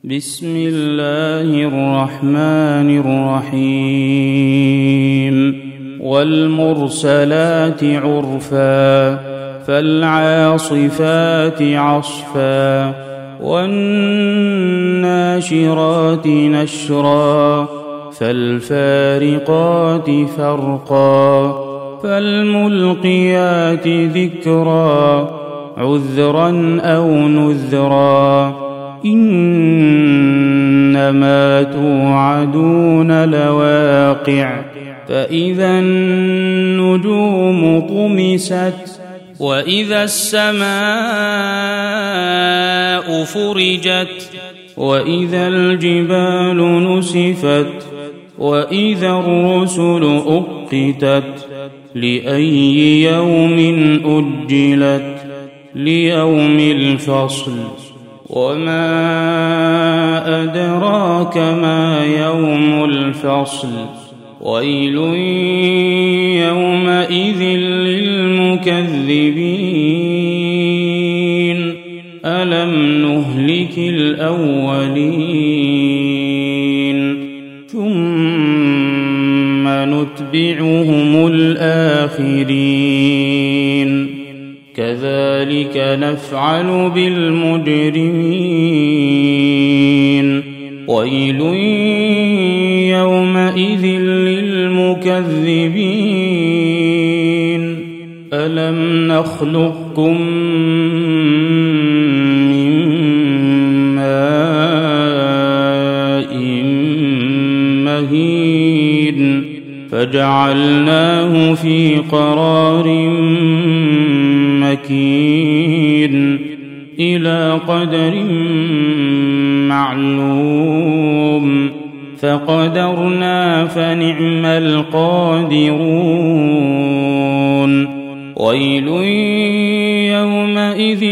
بسم الله الرحمن الرحيم والمرسلات عرفا فالعاصفات عصفا والناشرات نشرا فالفارقات فرقا فالملقيات ذكرا عذرا أو نذرا إنما توعدون لواقع فإذا النجوم طمست وإذا السماء فرجت وإذا الجبال نسفت وإذا الرسل أقتت لأي يوم أجلت ليوم الفصل وما أدراك ما يوم الفصل ويل يومئذ للمكذبين ألم نهلك الأولين ثم نتبعهم الآخرين كذلك نفعل بالمجرمين ويل يومئذ للمكذبين ألم نخلقكم من ماء مهين فجعلناه في قرار مكين إلى قدر معلوم فقدرنا فنعم القادرون ويل يومئذ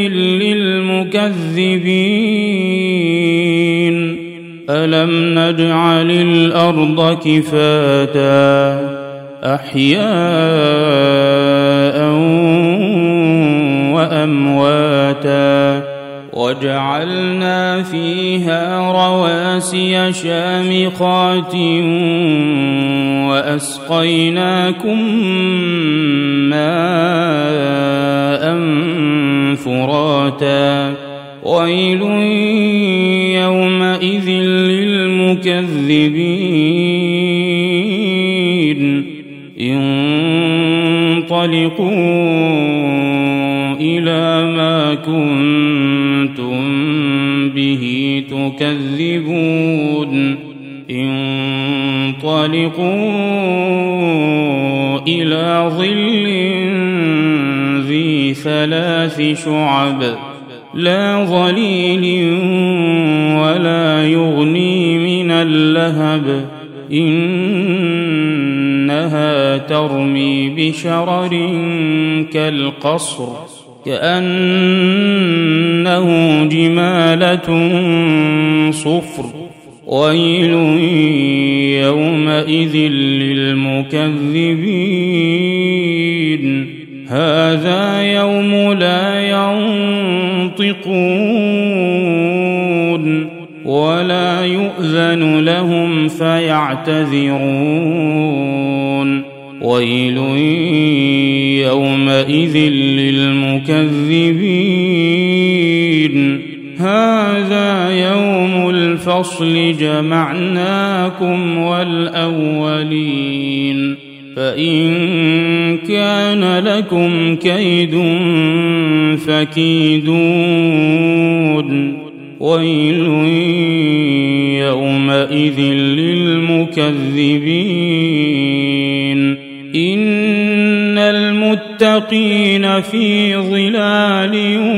للمكذبين ألم نجعل الأرض كفاتا أحياء وأمواتا وجعلنا فيها رواسي شامخات وأسقيناكم ماء فراتا ويل يومئذ للمكذبين انطلقوا إلى ما كنتم به تكذبون انطلقوا إلى ظل ذي 3 شعب لا ظليل ولا يغني من اللهب إنها ترمي بشرر كالقصر كأنه جمالة صفر ويل يومئذ للمكذبين هذا يوم لا ينطقون ولا يؤذن لهم فيعتذرون ويل يومئذ للمكذبين هذا يوم الفصل جمعناكم والأولين فإن كان لكم كيد فكيدون ويل يومئذ للمكذبين إن المتقين في ظلال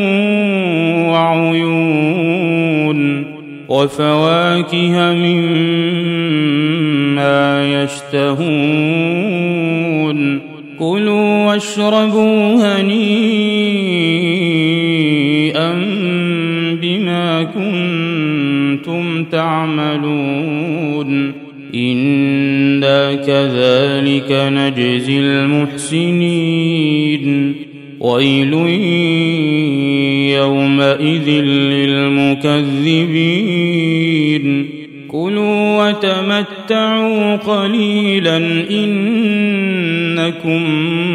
وعيون وفواكه مما يشتهون كلوا واشربوا هنيئا بما كنتم تعملون إنا كذلك نجزي المحسنين ويل يومئذ للمكذبين كلوا وتمتعوا قليلا إنكم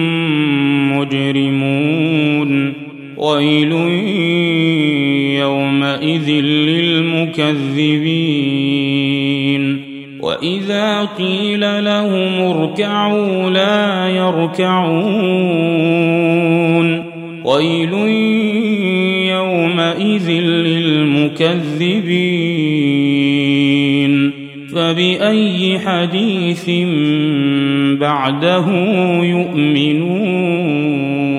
مجرمون ويل يومئذ للمكذبين وإذا قيل لهم اركعوا لا يركعون ويل يومئذ للمكذبين فبأي حديث بعده يؤمنون